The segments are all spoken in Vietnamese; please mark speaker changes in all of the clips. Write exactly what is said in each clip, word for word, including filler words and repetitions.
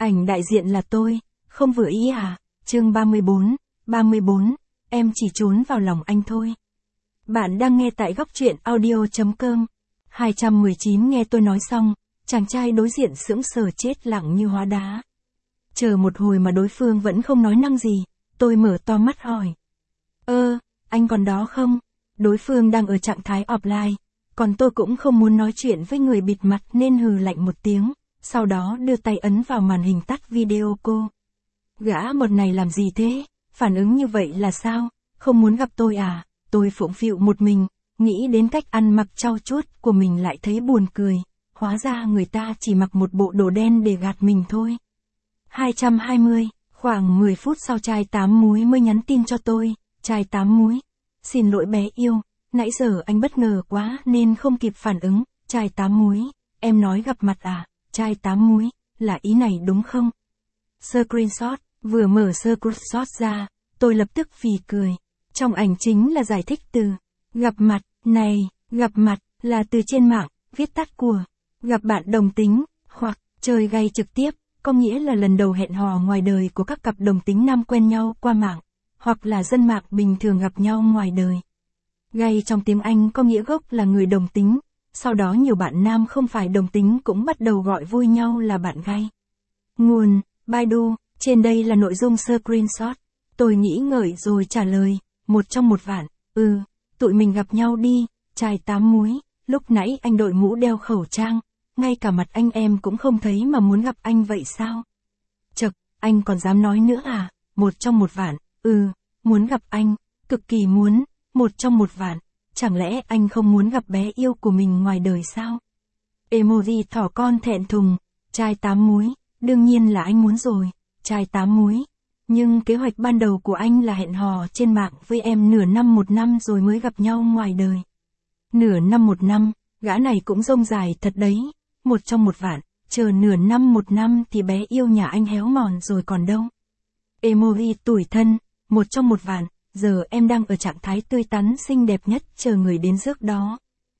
Speaker 1: Ảnh đại diện là tôi, không vừa ý à? Chương ba mươi bốn, ba mươi bốn, em chỉ trốn vào lòng anh thôi. Bạn đang nghe tại góc truyện audio chấm com. hai trăm mười chín nghe tôi nói xong, chàng trai đối diện sững sờ chết lặng như hóa đá. Chờ một hồi mà đối phương vẫn không nói năng gì, tôi mở to mắt hỏi. Ơ, anh còn đó không? Đối phương đang ở trạng thái offline, còn tôi cũng không muốn nói chuyện với người bịt mặt nên hừ lạnh một tiếng, sau đó đưa tay ấn vào màn hình tắt video cô. Gã một này làm gì thế? Phản ứng như vậy là sao? Không muốn gặp tôi à? Tôi phụng phịu một mình, nghĩ đến cách ăn mặc trau chuốt của mình lại thấy buồn cười. Hóa ra người ta chỉ mặc một bộ đồ đen để gạt mình thôi. hai trăm hai mươi, khoảng mười phút sau trai tám múi mới nhắn tin cho tôi. Trai tám múi, xin lỗi bé yêu, nãy giờ anh bất ngờ quá nên không kịp phản ứng. Trai tám múi, em nói gặp mặt à? Trai tám múi, là ý này đúng không? Screenshot, vừa mở screenshot ra, tôi lập tức phì cười. Trong ảnh chính là giải thích từ gặp mặt, này, gặp mặt, là từ trên mạng, viết tắt của gặp bạn đồng tính, hoặc chơi gay trực tiếp, có nghĩa là lần đầu hẹn hò ngoài đời của các cặp đồng tính nam quen nhau qua mạng, hoặc là dân mạng bình thường gặp nhau ngoài đời. Gay trong tiếng Anh có nghĩa gốc là người đồng tính, sau đó nhiều bạn nam không phải đồng tính cũng bắt đầu gọi vui nhau là bạn gay. Nguồn, Baidu, trên đây là nội dung screenshot. Tôi nghĩ ngợi rồi trả lời, một trong một vạn, ừ, tụi mình gặp nhau đi. Trai tám múi, lúc nãy anh đội mũ đeo khẩu trang, ngay cả mặt anh em cũng không thấy mà muốn gặp anh vậy sao? Chậc, anh còn dám nói nữa à? Một trong một vạn, ừ, muốn gặp anh, cực kỳ muốn, một trong một vạn, chẳng lẽ anh không muốn gặp bé yêu của mình ngoài đời sao? Emoji thỏ con thẹn thùng, trai tám múi, đương nhiên là anh muốn rồi. Trai tám múi, nhưng kế hoạch ban đầu của anh là hẹn hò trên mạng với em nửa năm một năm rồi mới gặp nhau ngoài đời. Nửa năm một năm, gã này cũng rông dài thật đấy. Một trong một vạn, chờ nửa năm một năm thì bé yêu nhà anh héo mòn rồi còn đâu. Emoji tủi thân, một trong một vạn, giờ em đang ở trạng thái tươi tắn xinh đẹp nhất chờ người đến rước đó.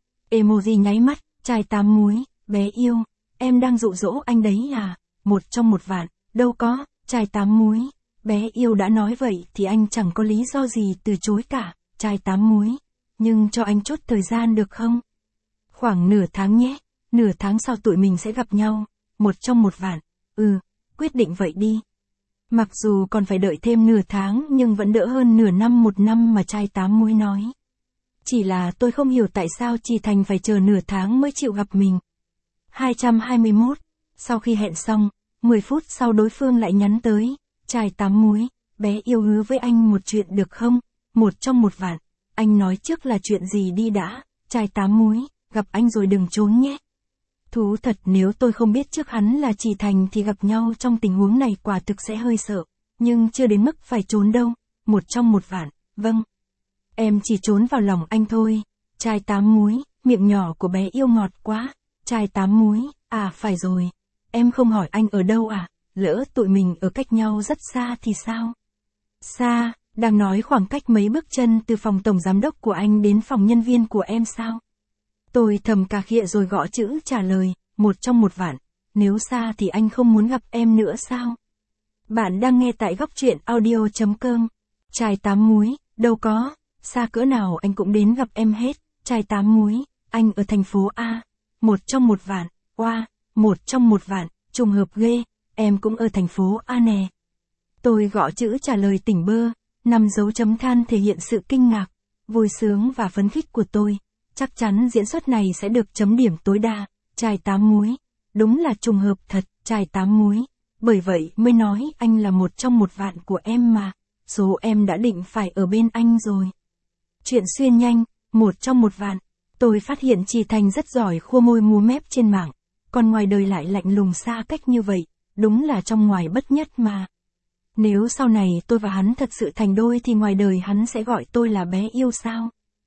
Speaker 1: Emoji nháy mắt, trai tám múi, bé yêu, em đang dụ dỗ anh đấy à? Một trong một vạn, đâu có, trai tám múi, bé yêu đã nói vậy thì anh chẳng có lý do gì từ chối cả. Trai tám múi, nhưng cho anh chốt thời gian được không? Khoảng nửa tháng nhé, nửa tháng sau tụi mình sẽ gặp nhau. Một trong một vạn, ừ, quyết định vậy đi. Mặc dù còn phải đợi thêm nửa tháng nhưng vẫn đỡ hơn nửa năm một năm mà trai tám múi nói. Chỉ là tôi không hiểu tại sao Trì Thành phải chờ nửa tháng mới chịu gặp mình. hai trăm hai mươi mốt, sau khi hẹn xong, mười phút sau đối phương lại nhắn tới. Trai tám múi, bé yêu hứa với anh một chuyện được không? Một trong một vạn, anh nói trước là chuyện gì đi đã. Trai tám múi, gặp anh rồi đừng trốn nhé. Thú thật nếu tôi không biết trước hắn là Trì Thành thì gặp nhau trong tình huống này quả thực sẽ hơi sợ, nhưng chưa đến mức phải trốn đâu. Một trong một vạn, vâng. Em chỉ trốn vào lòng anh thôi. Trai tám múi, miệng nhỏ của bé yêu ngọt quá. Trai tám múi, à phải rồi, em không hỏi anh ở đâu à? Lỡ tụi mình ở cách nhau rất xa thì sao? Xa, đang nói khoảng cách mấy bước chân từ phòng tổng giám đốc của anh đến phòng nhân viên của em sao? Tôi thầm cà khịa rồi gõ chữ trả lời, một trong một vạn, nếu xa thì anh không muốn gặp em nữa sao? Bạn đang nghe tại góc truyện audio chấm com. Trai tám múi, đâu có, xa cỡ nào anh cũng đến gặp em hết. Trai tám múi, anh ở thành phố A. Một trong một vạn, oa, một trong một vạn, trùng hợp ghê, em cũng ở thành phố A nè. Tôi gõ chữ trả lời tỉnh bơ, năm dấu chấm than thể hiện sự kinh ngạc, vui sướng và phấn khích của tôi. Chắc chắn diễn xuất này sẽ được chấm điểm tối đa. Trai tám múi, đúng là trùng hợp thật. Trai tám múi, bởi vậy mới nói anh là một trong một vạn của em mà, số em đã định phải ở bên anh rồi. Chuyện xuyên nhanh, một trong một vạn, tôi phát hiện Trì Thành rất giỏi khua môi múa mép trên mạng, còn ngoài đời lại lạnh lùng xa cách như vậy, đúng là trong ngoài bất nhất mà. Nếu sau này tôi và hắn thật sự thành đôi thì ngoài đời hắn sẽ gọi tôi là bé yêu sao?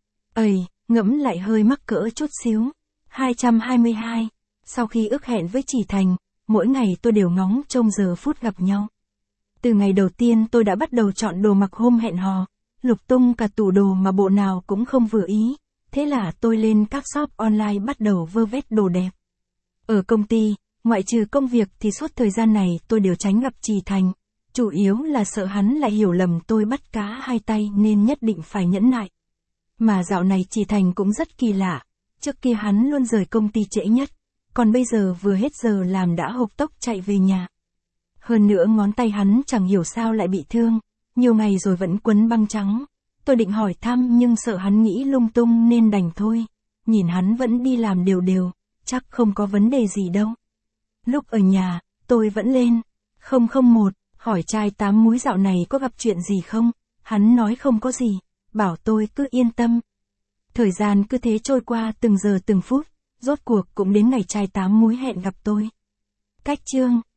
Speaker 1: Ây, ngẫm lại hơi mắc cỡ chút xíu. hai trăm hai mươi hai, sau khi ước hẹn với Trì Thành, mỗi ngày tôi đều ngóng trông giờ phút gặp nhau. Từ ngày đầu tiên tôi đã bắt đầu chọn đồ mặc hôm hẹn hò, lục tung cả tủ đồ mà bộ nào cũng không vừa ý, thế là tôi lên các shop online bắt đầu vơ vét đồ đẹp. Ở công ty, Ngoại trừ công việc thì suốt thời gian này tôi đều tránh gặp Trì Thành. Chủ yếu là sợ hắn lại hiểu lầm tôi bắt cá hai tay nên nhất định phải nhẫn nại. Mà dạo này Trì Thành cũng rất kỳ lạ. Trước kia hắn luôn rời công ty trễ nhất. Còn bây giờ vừa hết giờ làm đã hộc tốc chạy về nhà. Hơn nữa ngón tay hắn chẳng hiểu sao lại bị thương. Nhiều ngày rồi vẫn quấn băng trắng. Tôi định hỏi thăm nhưng sợ hắn nghĩ lung tung nên đành thôi. Nhìn hắn vẫn đi làm đều đều. Chắc không có vấn đề gì đâu. Lúc ở nhà, tôi vẫn lên. không không một, hỏi trai tám múi dạo này có gặp chuyện gì không? Hắn nói không có gì. Bảo tôi cứ yên tâm. Thời gian cứ thế trôi qua từng giờ từng phút. Rốt cuộc cũng đến ngày trai tám múi hẹn gặp tôi. Cách chương